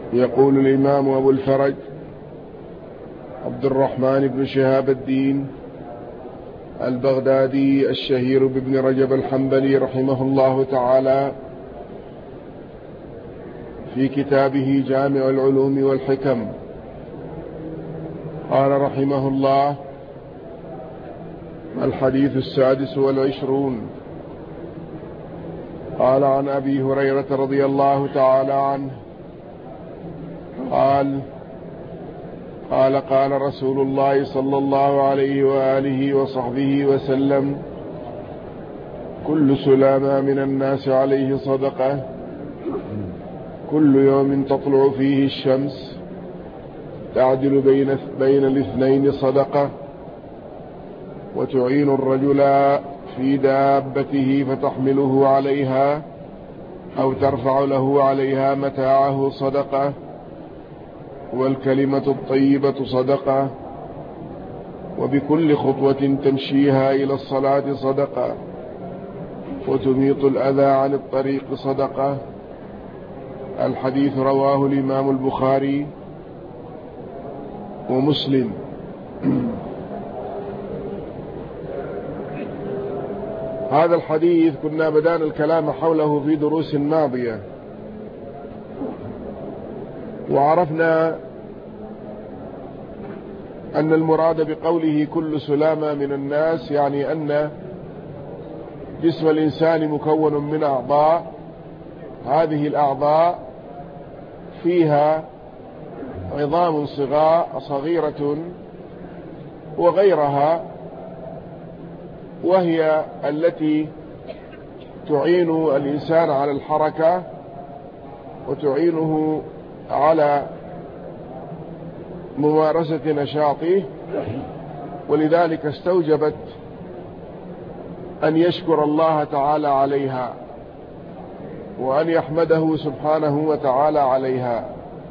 يقول الإمام أبو الفرج عبد الرحمن بن شهاب الدين البغدادي الشهير بابن رجب الحنبلي رحمه الله تعالى في كتابه جامع العلوم والحكم، قال رحمه الله: الحديث 26. قال عن أبي هريرة رضي الله تعالى عنه قال رسول الله صلى الله عليه وآله وصحبه وسلم: كل سلامة من الناس عليه صدقة، كل يوم تطلع فيه الشمس تعدل بين الاثنين صدقة، وتعين الرجل في دابته فتحمله عليها أو ترفع له عليها متاعه صدقة، والكلمة الطيبة صدقة، وبكل خطوة تمشيها إلى الصلاة صدقة، وتميط الأذى عن الطريق صدقة. الحديث رواه الإمام البخاري ومسلم. هذا الحديث كنا بدأنا الكلام حوله في دروس ماضية، وعرفنا أن المراد بقوله كل سلامة من الناس يعني أن جسم الإنسان مكون من أعضاء، هذه الأعضاء فيها عظام صغيرة وغيرها، وهي التي تعين الإنسان على الحركة وتعينه على ممارسة نشاطه، ولذلك استوجبت أن يشكر الله تعالى عليها وأن يحمده سبحانه وتعالى عليها.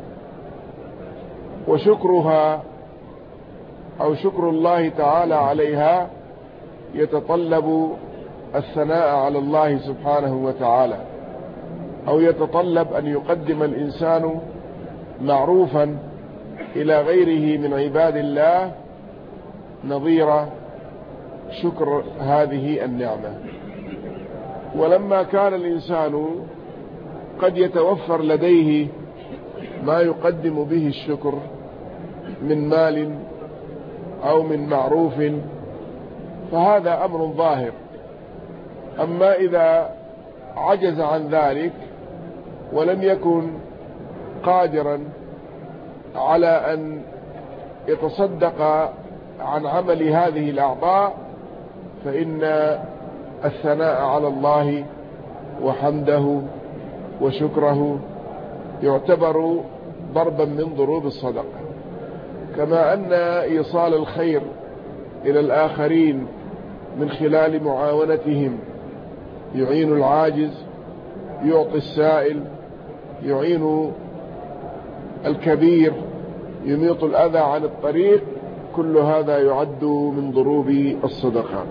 وشكرها أو شكر الله تعالى عليها يتطلب الثناء على الله سبحانه وتعالى، أو يتطلب أن يقدم الإنسان معروفا إلى غيره من عباد الله نظير شكر هذه النعمة. ولما كان الإنسان قد يتوفر لديه ما يقدم به الشكر من مال أو من معروف فهذا أمر ظاهر. أما إذا عجز عن ذلك ولم يكن قادرا على أن يتصدق عن عمل هذه الأعضاء، فإن الثناء على الله وحمده وشكره يعتبر ضربا من ضروب الصدقة، كما أن إيصال الخير إلى الآخرين من خلال معاونتهم يعين العاجز، يعطي السائل، يعين الكبير، يميط الأذى عن الطريق، كل هذا يعد من ضروب الصدقات.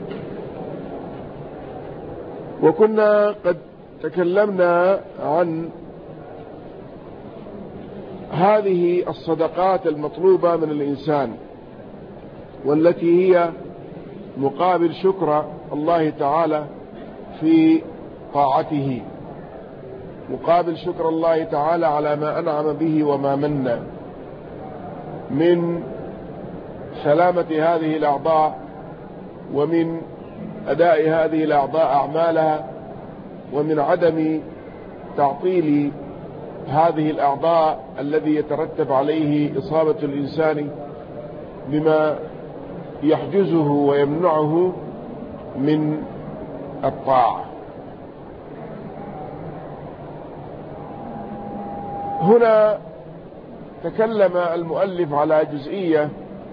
وكنا قد تكلمنا عن هذه الصدقات المطلوبة من الإنسان، والتي هي مقابل شكر الله تعالى في طاعته، مقابل شكر الله تعالى على ما أنعم به وما من من سلامة هذه الأعضاء، ومن أداء هذه الأعضاء أعمالها، ومن عدم تعطيل هذه الأعضاء الذي يترتب عليه إصابة الإنسان بما يحجزه ويمنعه من الطاعة. هنا تكلم المؤلف على جزئية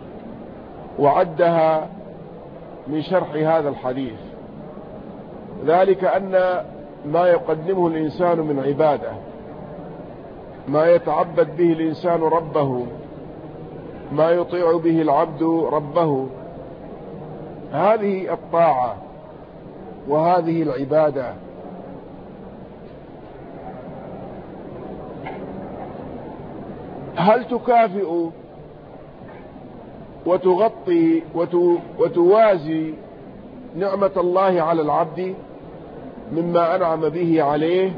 وعدها من شرح هذا الحديث، ذلك أن ما يقدمه الإنسان من عبادة، ما يتعبد به الإنسان ربه، ما يطيع به العبد ربه، هذه الطاعة وهذه العبادة هل تكافئ وتغطي وتوازي نعمة الله على العبد مما أنعم به عليه؟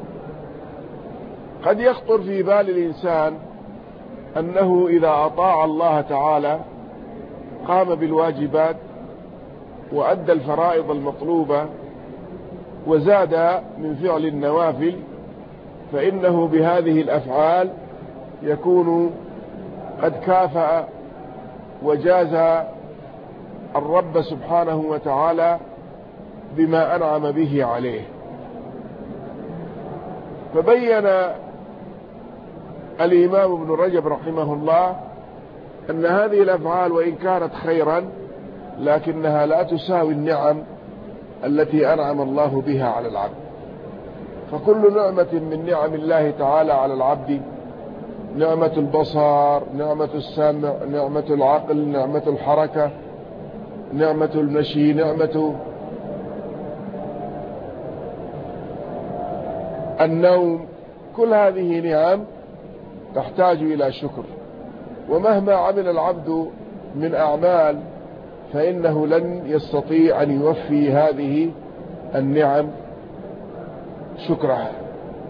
قد يخطر في بال الإنسان أنه إذا أطاع الله تعالى قام بالواجبات وأدى الفرائض المطلوبة وزاد من فعل النوافل فإنه بهذه الأفعال يكون قد كافأ وجاز الرب سبحانه وتعالى بما أنعم به عليه. فبين الإمام ابن رجب رحمه الله أن هذه الأفعال وإن كانت خيرا لكنها لا تساوي النعم التي أنعم الله بها على العبد. فكل نعمة من نعم الله تعالى على العبد، نعمة البصر، نعمة السمع، نعمة العقل، نعمة الحركة، نعمة المشي، نعمة النوم، كل هذه نعم تحتاج إلى شكر. ومهما عمل العبد من أعمال فإنه لن يستطيع أن يوفي هذه النعم شكرها،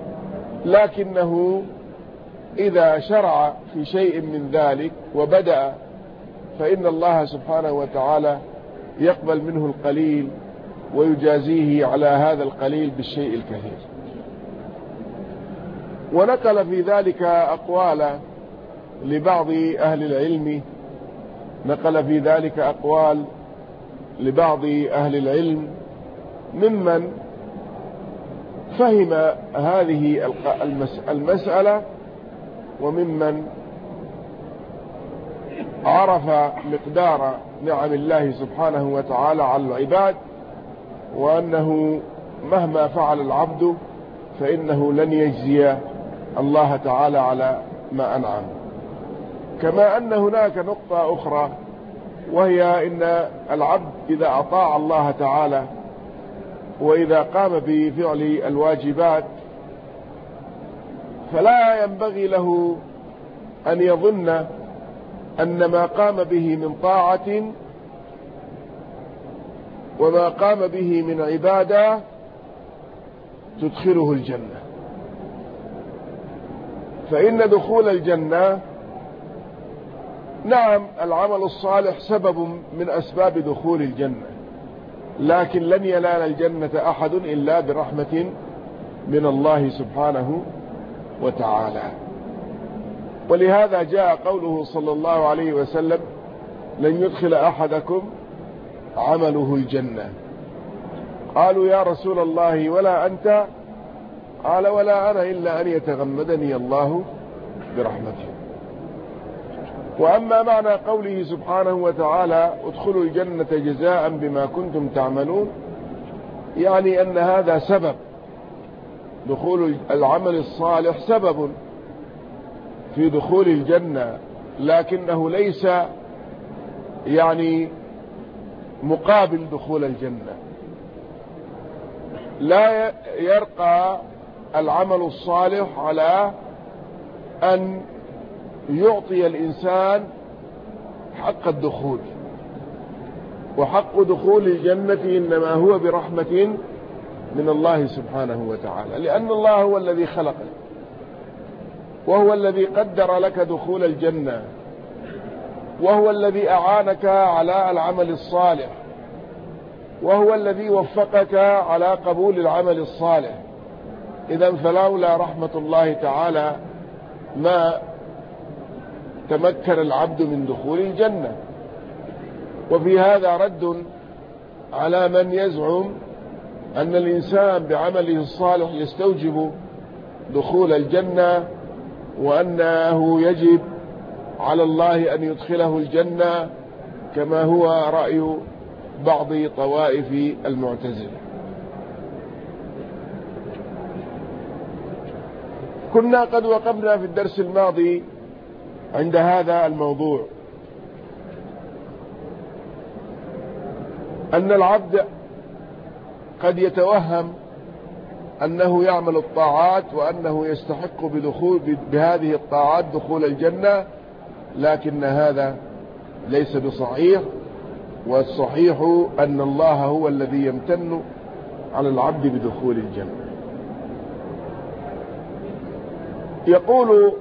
لكنه إذا شرع في شيء من ذلك وبدأ فإن الله سبحانه وتعالى يقبل منه القليل ويجازيه على هذا القليل بالشيء الكثير. ونقل في ذلك أقوال لبعض أهل العلم، نقل في ذلك أقوال لبعض أهل العلم ممن فهم هذه المسألة وممن عرف مقدار نعم الله سبحانه وتعالى على العباد، وأنه مهما فعل العبد فإنه لن يجزي الله تعالى على ما أنعم. كما أن هناك نقطة أخرى، وهي إن العبد إذا أطاع الله تعالى وإذا قام بفعل الواجبات فلا ينبغي له أن يظن أن ما قام به من طاعة وما قام به من عبادة تدخله الجنة. فإن دخول الجنة، نعم العمل الصالح سبب من أسباب دخول الجنة، لكن لن ينال الجنة أحد إلا برحمة من الله سبحانه وتعالى. ولهذا جاء قوله صلى الله عليه وسلم: لن يدخل أحدكم عمله الجنة. قالوا: يا رسول الله ولا أنت؟ قال: ولا أنا إلا أن يتغمدني الله برحمته. وأما معنى قوله سبحانه وتعالى: ادخلوا الجنة جزاء بما كنتم تعملون، يعني أن هذا سبب، دخول العمل الصالح سبب في دخول الجنة، لكنه ليس يعني مقابل دخول الجنة. لا يرقى العمل الصالح على أن يعطي الإنسان حق الدخول، وحق دخول الجنة إنما هو برحمة من الله سبحانه وتعالى، لأن الله هو الذي خلقك، وهو الذي قدر لك دخول الجنة، وهو الذي أعانك على العمل الصالح، وهو الذي وفقك على قبول العمل الصالح. إذن فلولا رحمة الله تعالى ما تمكن العبد من دخول الجنة. وفي هذا رد على من يزعم أن الإنسان بعمله الصالح يستوجب دخول الجنة، وأنه يجب على الله أن يدخله الجنة، كما هو رأي بعض طوائف المعتزلة. كنا قد وقفنا في الدرس الماضي عند هذا الموضوع، أن العبد قد يتوهم أنه يعمل الطاعات وأنه يستحق بهذه الطاعات دخول الجنة، لكن هذا ليس بصحيح. والصحيح أن الله هو الذي يمتن على العبد بدخول الجنة. يقول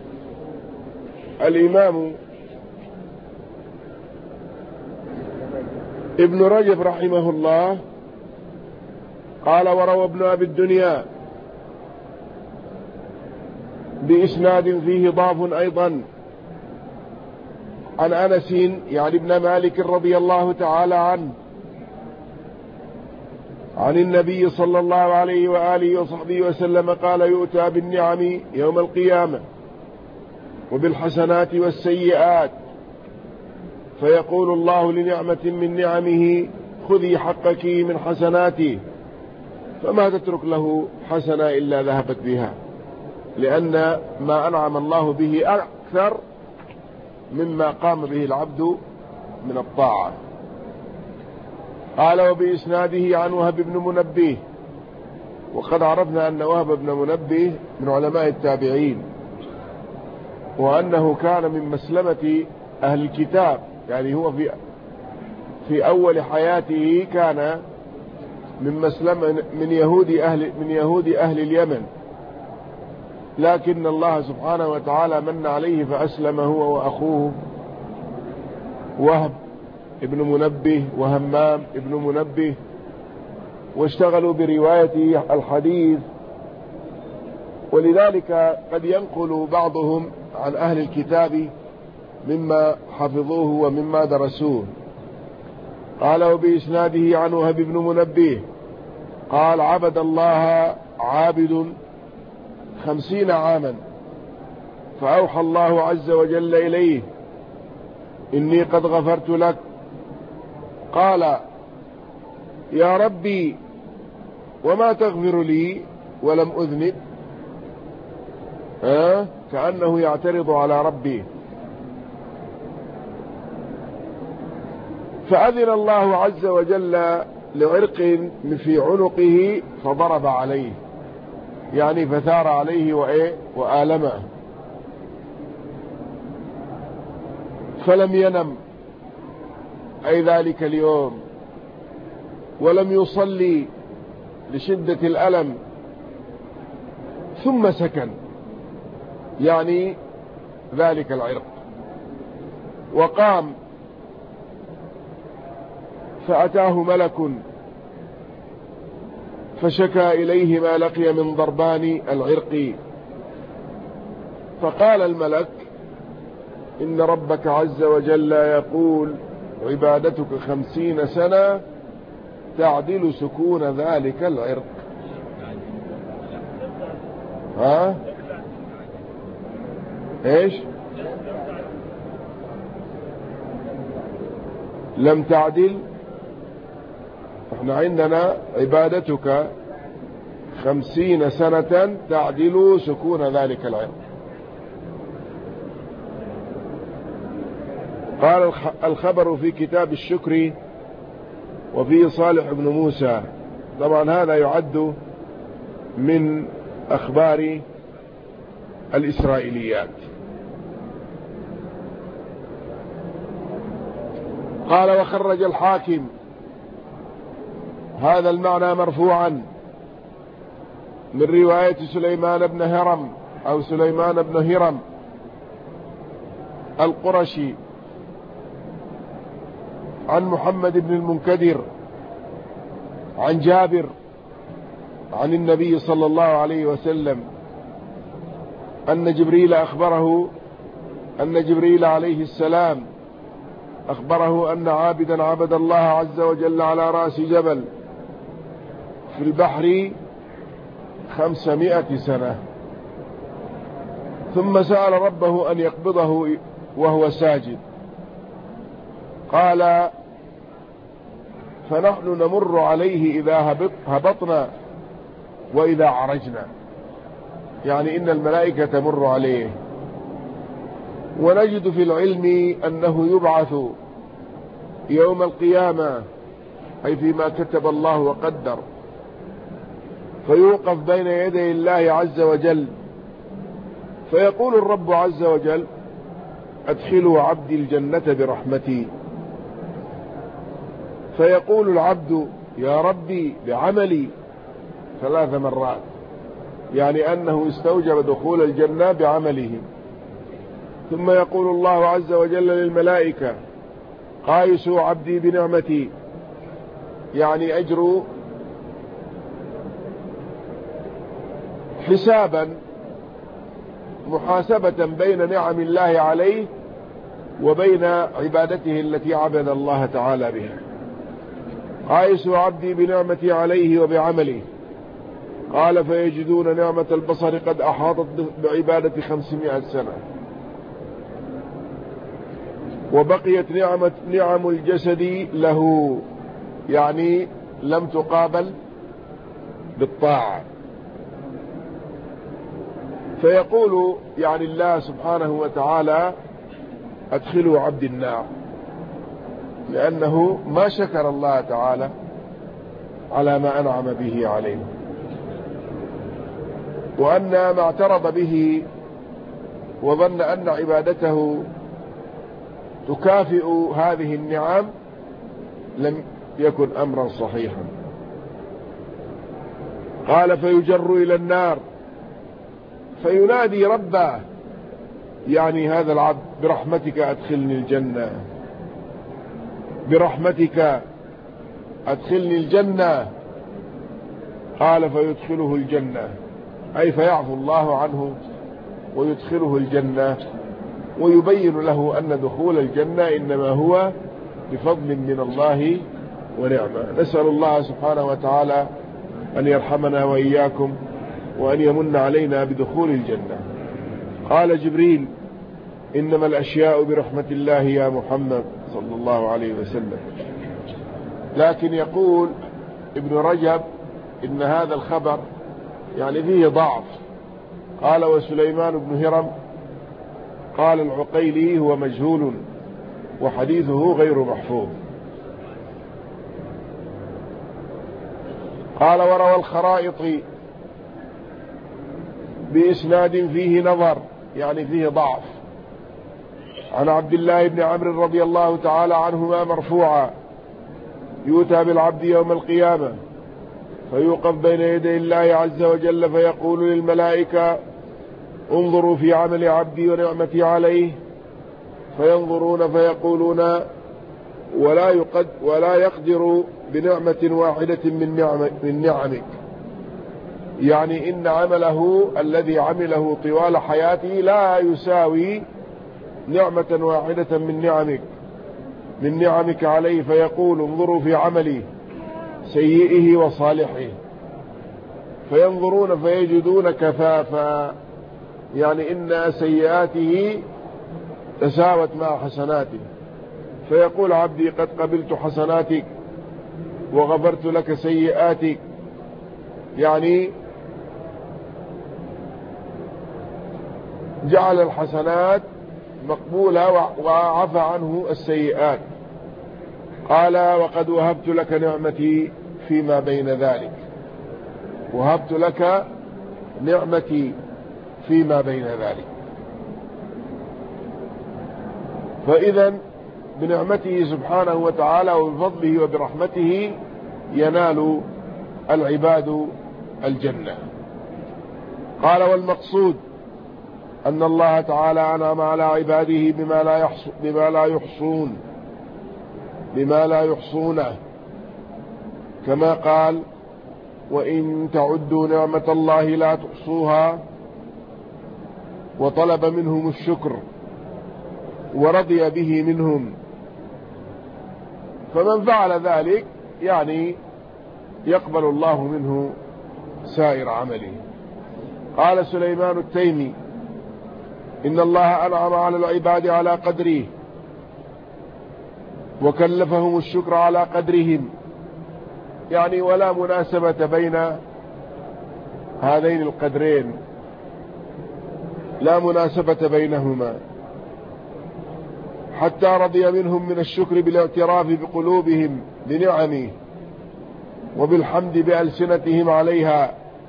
الإمام ابن رجب رحمه الله قال: وروى ابن أبي الدنيا بإسناد فيه ضعف أيضا عن أنس يعني ابن مالك رضي الله تعالى عنه عن النبي صلى الله عليه وآله وصحبه وسلم قال: يؤتى بالنعم يوم القيامة وبالحسنات والسيئات، فيقول الله لنعمة من نعمه: خذي حقك من حسناتي، فما تترك له حسنة إلا ذهبت بها، لأن ما أنعم الله به أكثر مما قام به العبد من الطاعة. قال: وبإسناده عن وهب بن منبه، وقد عرفنا أن وهب بن منبه من علماء التابعين، وأنه كان من مسلمة أهل الكتاب، يعني هو في أول حياته كان من مسلمة من يهود أهل اليمن، لكن الله سبحانه وتعالى من عليه فأسلم هو وأخوه وهب ابن منبه وهمام ابن منبه، واشتغلوا برواية الحديث. ولذلك قد ينقل بعضهم عن أهل الكتاب مما حفظوه ومما درسوه. قال: وبإسناده عن وهب بن منبه قال: عبد الله عابد 50 عاما، فأوحى الله عز وجل إليه: إني قد غفرت لك. قال: يا ربي وما تغفر لي ولم أذنب؟ كأنه يعترض على ربي. فأذن الله عز وجل لعرق في عنقه فضرب عليه، يعني فثار عليه وآلمه، فلم ينم أي ذلك اليوم، ولم يصلي لشدة الألم، ثم سكن، يعني ذلك العرق، وقام فأتاه ملك فشكى إليه ما لقي من ضربان العرق، فقال الملك: إن ربك عز وجل يقول: عبادتك 50 سنة تعدل سكون ذلك العرق. ايش؟ لم تعدل. احنا عندنا عبادتك 50 سنة تعدل سكون ذلك العرق. قال الخبر في كتاب الشكر وفيه صالح بن موسى. طبعا هذا يعد من أخبار الإسرائيليات. قال: وخرج الحاكم هذا المعنى مرفوعا من رواية سليمان بن هرم أو سليمان بن هرم القرشي عن محمد بن المنكدر عن جابر عن النبي صلى الله عليه وسلم أن جبريل أخبره أن جبريل عليه السلام أخبره أن عابدا عبد الله عز وجل على رأس جبل في البحر 500 سنة، ثم سأل ربه أن يقبضه وهو ساجد. قال: فنحن نمر عليه إذا هبطنا وإذا عرجنا، يعني إن الملائكة تمر عليه، ونجد في العلم أنه يبعث يوم القيامة، أي فيما كتب الله وقدر، فيوقف بين يدي الله عز وجل، فيقول الرب عز وجل: أدخلوا عبدي الجنة برحمتي. فيقول العبد: يا ربي بعملي 3 مرات، يعني أنه استوجب دخول الجنة بعمله. ثم يقول الله عز وجل للملائكة: قايسوا عبدي بنعمتي، يعني أجروا حسابا، محاسبة بين نعم الله عليه وبين عبادته التي عبد الله تعالى بها. قايسوا عبدي بنعمتي عليه وبعمله. قال: فيجدون نعمة البصر قد أحاطت بعبادة 500 سنة، وبقيت نعم الجسد له، يعني لم تقابل بالطاعة. فيقول يعني الله سبحانه وتعالى: أدخلوا عبد النار، لأنه ما شكر الله تعالى على ما أنعم به عليه، وأن ما اعترض به وظن أن عبادته تكافئ هذه النعم لم يكن أمرا صحيحا. قال: فيجر إلى النار، فينادي ربه، يعني هذا العبد: برحمتك أدخلني الجنة، برحمتك أدخلني الجنة. قال: فيدخله الجنة، أي فيعفو الله عنه ويدخله الجنة، ويبين له أن دخول الجنة إنما هو بفضل من الله ونعمة. نسأل الله سبحانه وتعالى أن يرحمنا وإياكم وأن يمن علينا بدخول الجنة. قال جبريل: إنما الأشياء برحمة الله يا محمد صلى الله عليه وسلم. لكن يقول ابن رجب إن هذا الخبر يعني فيه ضعف. قال: وسليمان بن هرم قال العقيلي: هو مجهول وحديثه غير محفوظ. قال: وروى الخرائطي بإسناد فيه نظر، يعني فيه ضعف، عن عبد الله بن عمرو رضي الله تعالى عنهما مرفوعا: يؤتى بالعبد يوم القيامة فيوقف بين يدي الله عز وجل فيقول للملائكة: انظروا في عمل عبدي ونعمتي عليه، فينظرون فيقولون: ولا يقدر بنعمة واحدة من نعمك، يعني إن عمله الذي عمله طوال حياته لا يساوي نعمة واحدة من نعمك عليه. فيقول: انظروا في عملي سيئه وصالحه، فينظرون فيجدون كفافا، يعني إن سيئاته تساوت مع حسناته. فيقول: عبدي قد قبلت حسناتك وغفرت لك سيئاتك، يعني جعل الحسنات مقبولة وعفى عنه السيئات. قال: وقد وهبت لك نعمتي فيما بين ذلك، وهبت لك نعمتي فيما بين ذلك. فإذا بنعمته سبحانه وتعالى وبفضله وبرحمته ينال العباد الجنة. قال: والمقصود أن الله تعالى أنعم على عباده بما لا يحصونه، كما قال: وإن تعدوا نعمة الله لا تحصوها، وطلب منهم الشكر ورضي به منهم. فمن فعل ذلك يعني يقبل الله منه سائر عمله. قال سليمان التيمي: إن الله أنعم على العباد على قدره، وكلفهم الشكر على قدرهم، يعني ولا مناسبة بين هذين القدرين، لا مناسبة بينهما، حتى رضي منهم من الشكر بالاعتراف بقلوبهم بنعمه وبالحمد بألسنتهم عليها،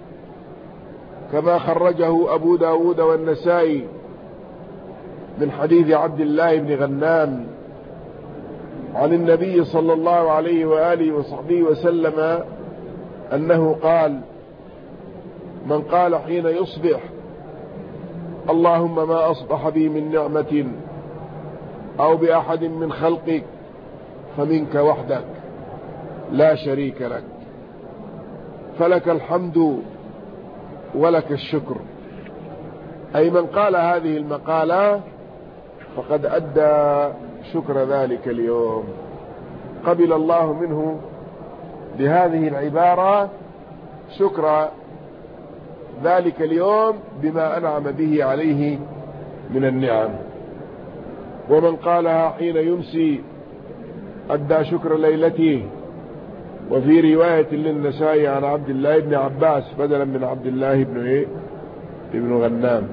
كما خرجه أبو داود والنسائي من حديث عبد الله بن غنام عن النبي صلى الله عليه وآله وصحبه وسلم أنه قال: من قال حين يصبح: اللهم ما أصبح بي من نعمة أو بأحد من خلقك فمنك وحدك لا شريك لك، فلك الحمد ولك الشكر، أي من قال هذه المقالة فقد أدى شكر ذلك اليوم، قبل الله منه بهذه العبارة شكر ذلك اليوم بما أنعم به عليه من النعم. ومن قالها حين يمسي أدى شكر ليلته. وفي رواية للنسائي عن عبد الله بن عباس بدلا من عبد الله بن غنام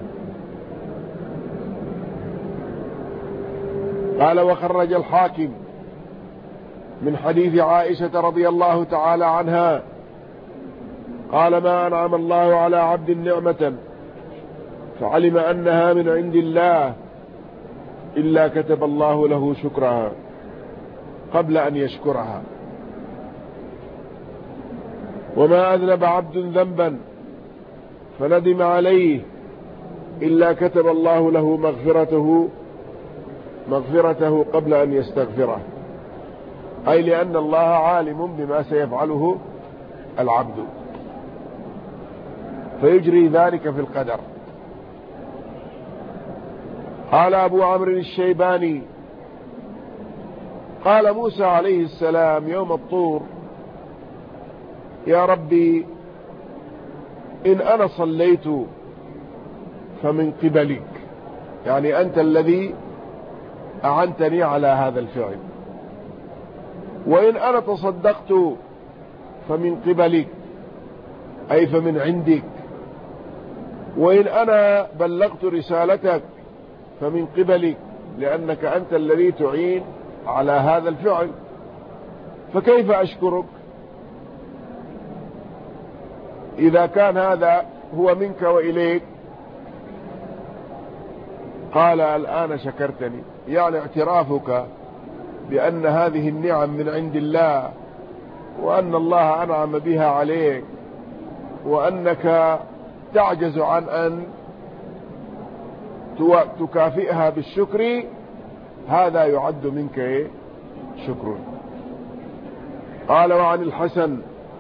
قال: وخرج الحاكم من حديث عائشة رضي الله تعالى عنها قال: ما أنعم الله على عبد نعمة فعلم أنها من عند الله إلا كتب الله له شكرها قبل أن يشكرها. وما أذنب عبد ذنبا فندم عليه إلا كتب الله له مغفرته قبل أن يستغفره، أي لأن الله عالم بما سيفعله العبد فيجري ذلك في القدر. قال أبو عمرو الشيباني: قال موسى عليه السلام يوم الطور: يا ربي إن أنا صليت فمن قبلك، يعني أنت الذي أعنتني على هذا الفعل، وإن أنا تصدقت فمن قبلك أي فمن عندك، وإن أنا بلغت رسالتك فمن قبلك لأنك أنت الذي تعين على هذا الفعل، فكيف أشكرك إذا كان هذا هو منك وإليك؟ قال: الآن شكرتني، يعني اعترافك بأن هذه النعم من عند الله، وأن الله أنعم بها عليك، وأنك تعجز عن أن تكافئها بالشكر، هذا يعد منك شكر. قال: وعن الحسن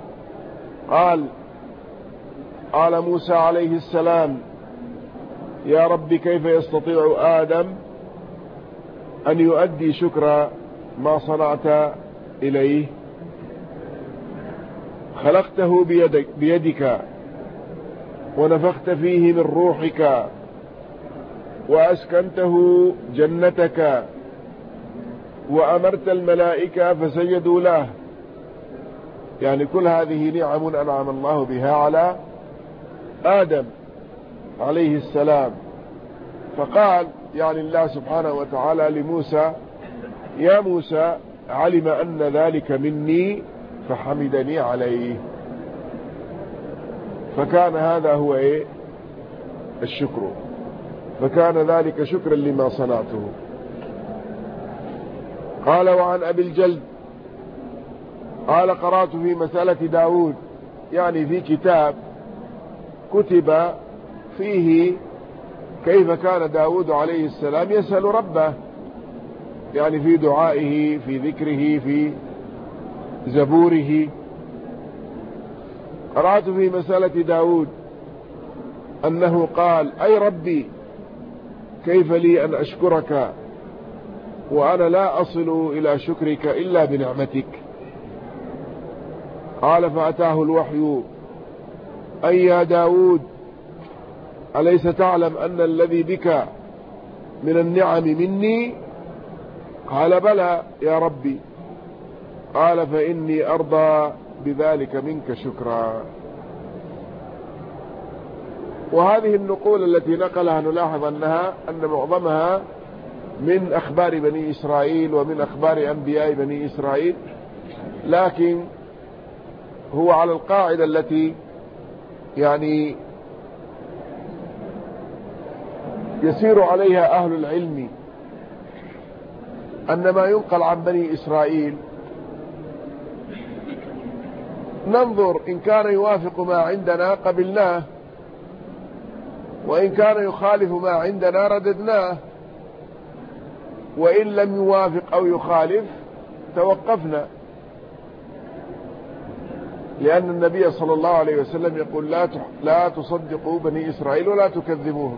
قال موسى عليه السلام: يا رب كيف يستطيع آدم أن يؤدي شكر ما صنعت إليه؟ خلقته بيدك ونفخت فيه من روحك وأسكنته جنتك وأمرت الملائكة فسجدوا له، يعني كل هذه نعم أنعم الله بها على آدم عليه السلام. فقال يعني الله سبحانه وتعالى لموسى: يا موسى علم أن ذلك مني فحمدني عليه. فكان هذا هو الشكر، فكان ذلك شكرا لما صنعته. قال: وعن أبي الجلد قال: قرأت في مسألة داود، يعني في كتاب كتب فيه كيف كان داود عليه السلام يسأل ربه، يعني في دعائه، في ذكره، في زبوره. قرأت في مسألة داود أنه قال: أي ربي كيف لي أن أشكرك وأنا لا أصل إلى شكرك إلا بنعمتك؟ قال: فأتاه الوحي: أي يا داود أليس تعلم أن الذي بك من النعم مني؟ قال: بلى يا ربي. قال: فإني أرضى بذلك منك شكرا. وهذه النقول التي نقلها نلاحظ أن معظمها من أخبار بني إسرائيل ومن أخبار أنبياء بني إسرائيل، لكن هو على القاعدة التي يعني يسير عليها أهل العلم أن ما ينقل عن بني إسرائيل ننظر إن كان يوافق ما عندنا قبلناه، وإن كان يخالف ما عندنا رددناه، وإن لم يوافق أو يخالف توقفنا، لأن النبي صلى الله عليه وسلم يقول لا تصدقوا بني إسرائيل ولا تكذبوهم،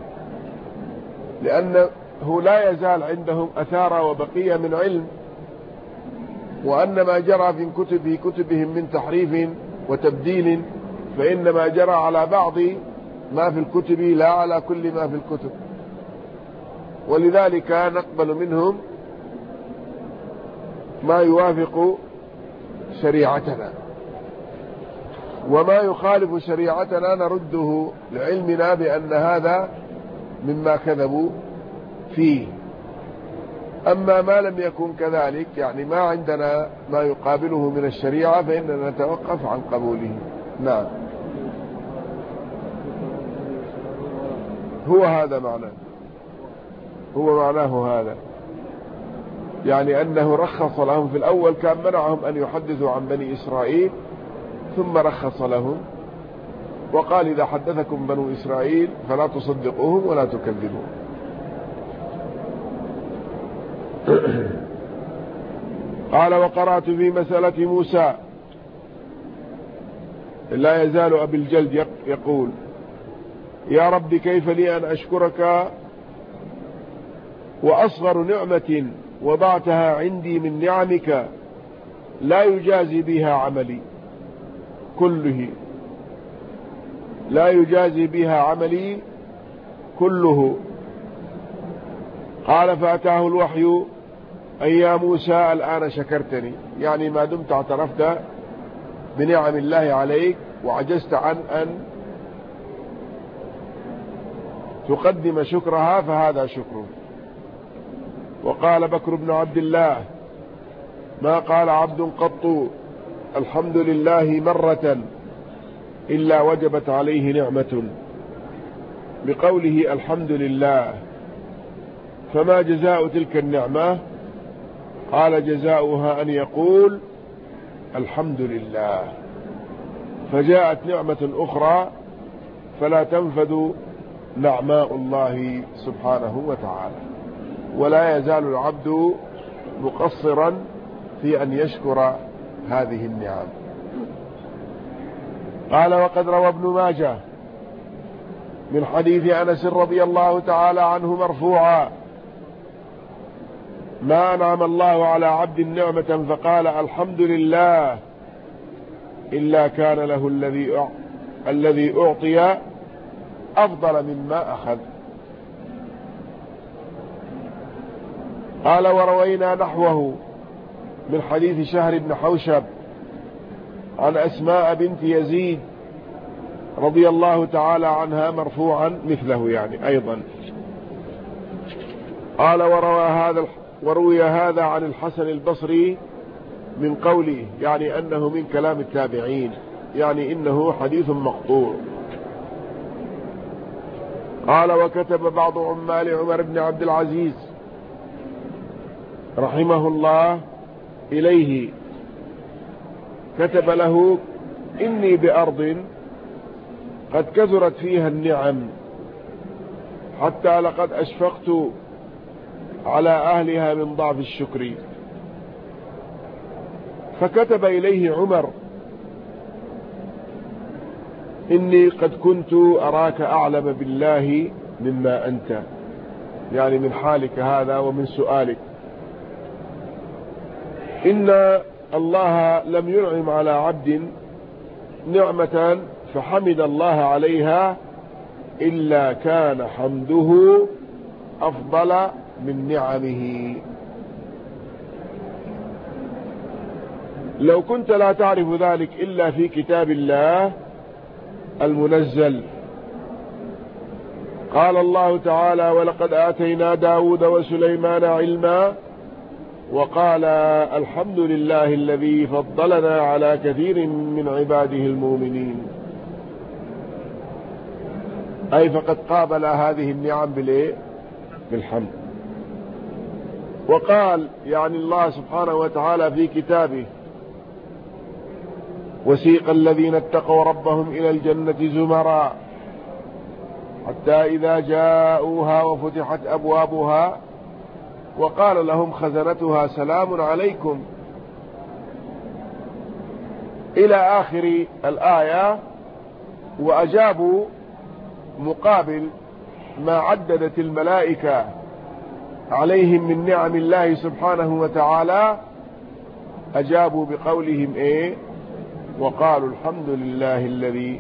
لأنه لا يزال عندهم أثار وبقية من علم، وأن ما جرى في كتبهم من تحريف وتبديل فإنما جرى على بعض ما في الكتب لا على كل ما في الكتب، ولذلك نقبل منهم ما يوافق شريعتنا، وما يخالف شريعتنا نرده لعلمنا بأن هذا مما كذبوا فيه. أما ما لم يكن كذلك، يعني ما عندنا ما يقابله من الشريعة، فإننا نتوقف عن قبوله. نعم، هو هذا معناه، هو معناه هذا، يعني أنه رخص لهم في الأول، كان منعهم أن يحدثوا عن بني إسرائيل، ثم رخص لهم وقال إذا حدثكم بنو إسرائيل فلا تصدقوهم ولا تكذبوهم. قال وقرأت في مسألة موسى، لا يزال أبي الجلد يقول يا رب كيف لي أن أشكرك وأصغر نعمة وضعتها عندي من نعمك لا يجازي بها عملي كله، لا يجازي بها عملي كله. قال فأتاه الوحي أي يا موسى الآن شكرتني، يعني ما دمت اعترفت بنعم الله عليك وعجزت عن أن تقدم شكرها فهذا شكر. وقال بكر بن عبد الله ما قال عبد قط الحمد لله مرة إلا وجبت عليه نعمة بقوله الحمد لله، فما جزاء تلك النعمة؟ قال جزاؤها أن يقول الحمد لله. فجاءت نعمة أخرى فلا تنفذ نعماء الله سبحانه وتعالى، ولا يزال العبد مقصرا في أن يشكر هذه النعم. قال وقد روى ابن ماجه من حديث أنس رضي الله تعالى عنه مرفوعا ما أنعم الله على عبد نعمة فقال الحمد لله إلا كان له الذي أعطي أفضل مما أخذ. قال وروينا نحوه من حديث شهر بن حوشب عن أسماء بنت يزيد رضي الله تعالى عنها مرفوعا مثله يعني أيضا. قال وروي هذا عن الحسن البصري من قوله، يعني أنه من كلام التابعين، يعني إنه حديث مقطوع. قال وكتب بعض عمال عمر بن عبد العزيز رحمه الله إليه، كتب له إني بأرض قد كثرت فيها النعم حتى لقد أشفقت على أهلها من ضعف الشكر. فكتب إليه عمر إني قد كنت أراك أعلم بالله مما أنت، يعني من حالك هذا ومن سؤالك. إن الله لم ينعم على عبد نعمة فحمد الله عليها إلا كان حمده أفضل من نعمه. لو كنت لا تعرف ذلك إلا في كتاب الله المنزل. قال الله تعالى ولقد آتينا داود وسليمان علما وقال الحمد لله الذي فضلنا على كثير من عباده المؤمنين. أي فقد قابل هذه النعم بالحمد. وقال يعني الله سبحانه وتعالى في كتابه: وسيق الذين اتقوا ربهم إلى الجنة زمرا حتى إذا جاءوها وفتحت أبوابها وقال لهم خزنتها سلام عليكم، إلى آخر الآية. وأجابوا مقابل ما عددت الملائكة عليهم من نعم الله سبحانه وتعالى، أجابوا بقولهم وقالوا الحمد لله الذي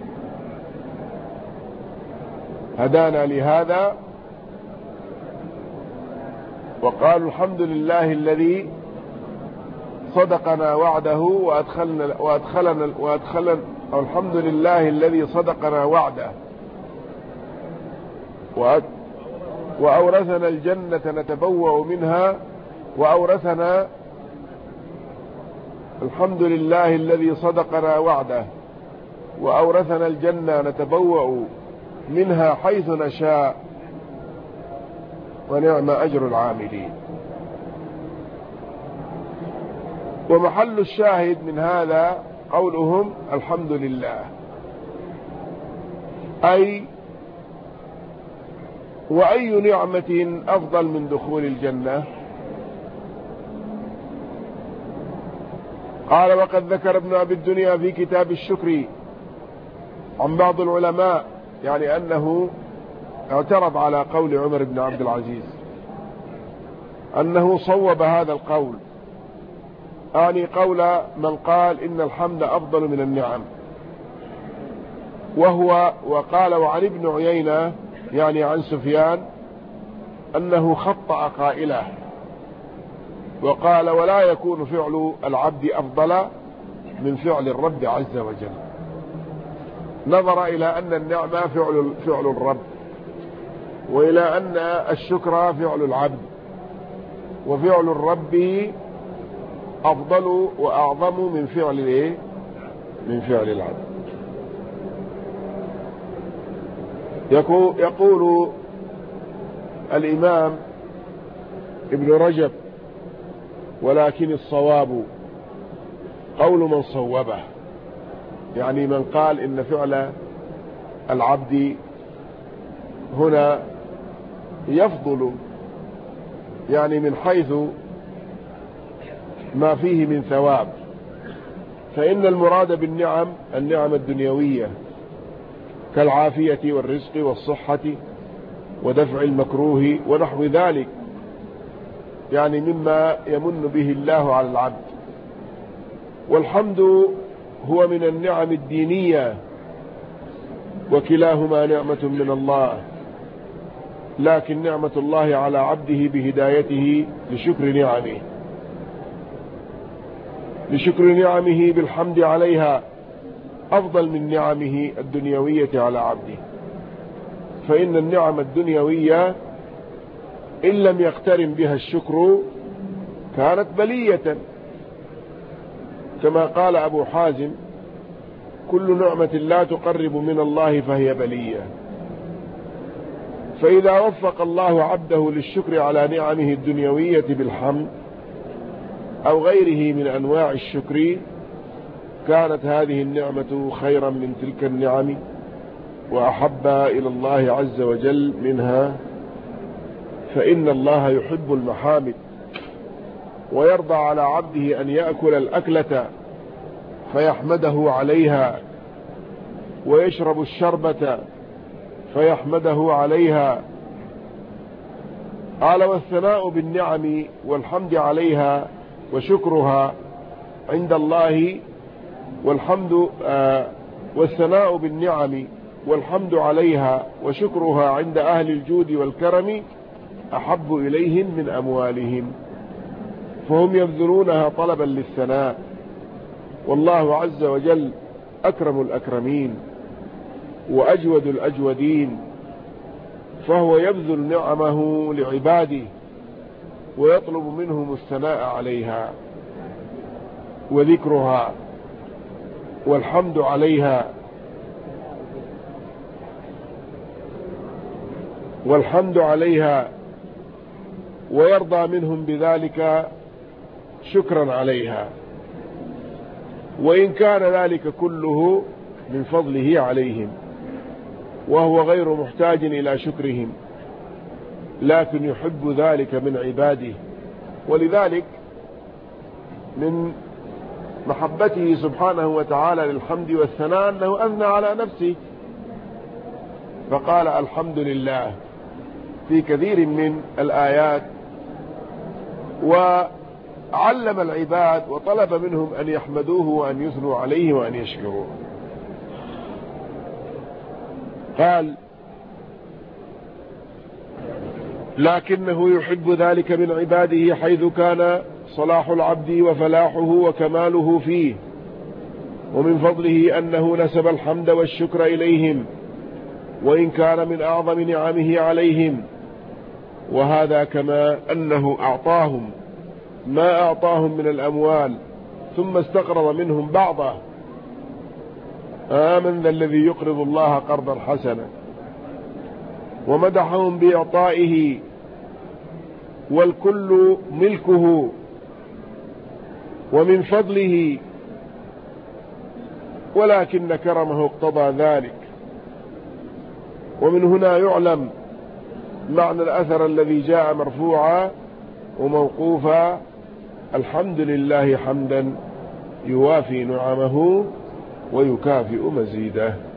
هدانا لهذا، وقالوا الحمد لله الذي صدقنا وعده وأدخلنا الحمد لله الذي صدقنا وعده وأورثنا الجنة نتبوأ منها وأورثنا الحمد لله الذي صدقنا وعده وأورثنا الجنة نتبوأ منها حيث نشاء ونعم أجر العاملين. ومحل الشاهد من هذا قولهم الحمد لله، أي وأي نعمة أفضل من دخول الجنة؟ قال: وقد ذكر ابن أبي الدنيا في كتاب الشكر عن بعض العلماء، يعني أنه اعترض على قول عمر بن عبد العزيز، أنه صوب هذا القول، يعني قول من قال إن الحمد أفضل من النعم، وقال وعن ابن عيينة يعني عن سفيان أنه خطأ قائله، وقال ولا يكون فعل العبد أفضل من فعل الرب عز وجل، نظر إلى أن النعمة فعل الرب، وإلى أن الشكر فعل العبد، وفعل الرب أفضل وأعظم من فعل العبد. يقول الإمام ابن رجب: ولكن الصواب قول من صوبه، يعني من قال إن فعل العبد هنا يفضل، يعني من حيث ما فيه من ثواب، فإن المراد بالنعم النعم الدنيوية كالعافية والرزق والصحة ودفع المكروه ونحو ذلك، يعني مما يمن به الله على العبد. والحمد هو من النعم الدينية، وكلاهما نعمة من الله، لكن نعمة الله على عبده بهدايته لشكر نعمه بالحمد عليها أفضل من نعمه الدنيوية على عبده، فإن النعم الدنيوية إن لم يقترن بها الشكر كانت بلية، كما قال أبو حازم: كل نعمة لا تقرب من الله فهي بلية. فإذا وفق الله عبده للشكر على نعمه الدنيوية بالحمد أو غيره من أنواع الشكر كانت هذه النعمة خيرا من تلك النعم وأحب إلى الله عز وجل منها، فإن الله يحب المحامد ويرضى على عبده أن يأكل الأكلة فيحمده عليها، ويشرب الشربة فيحمده عليها. قال: والثناء بالنعم والحمد عليها وشكرها عند الله، والثناء بالنعم والحمد عليها وشكرها عند أهل الجود والكرم أحب إليهم من أموالهم، فهم يبذلونها طلبا للثناء، والله عز وجل أكرم الأكرمين وأجود الأجودين، فهو يبذل نعمه لعباده ويطلب منهم الثناء عليها وذكرها والحمد عليها. والحمد عليها، ويرضى منهم بذلك شكرا عليها، وإن كان ذلك كله من فضله عليهم، وهو غير محتاج إلى شكرهم، لكن يحب ذلك من عباده. ولذلك من محبته سبحانه وتعالى للحمد والثناء أنه أثنى على نفسه، فقال الحمد لله في كثير من الآيات، وعلم العباد وطلب منهم أن يحمدوه وأن يثنوا عليه وأن يشكروه. قال لكنه يحب ذلك من عباده حيث كان صلاح العبد وفلاحه وكماله فيه، ومن فضله أنه نسب الحمد والشكر إليهم، وإن كان من أعظم نعمه عليهم، وهذا كما أنه أعطاهم ما أعطاهم من الأموال ثم استقرض منهم بعضه. آمن ذا الذي يقرض الله قرضا حسنا، ومدحهم بإعطائه والكل ملكه ومن فضله، ولكن كرمه اقتضى ذلك. ومن هنا يعلم معنى الأثر الذي جاء مرفوعا وموقوفا: الحمد لله حمدا يوافي نعمه ويكافئ مزيده.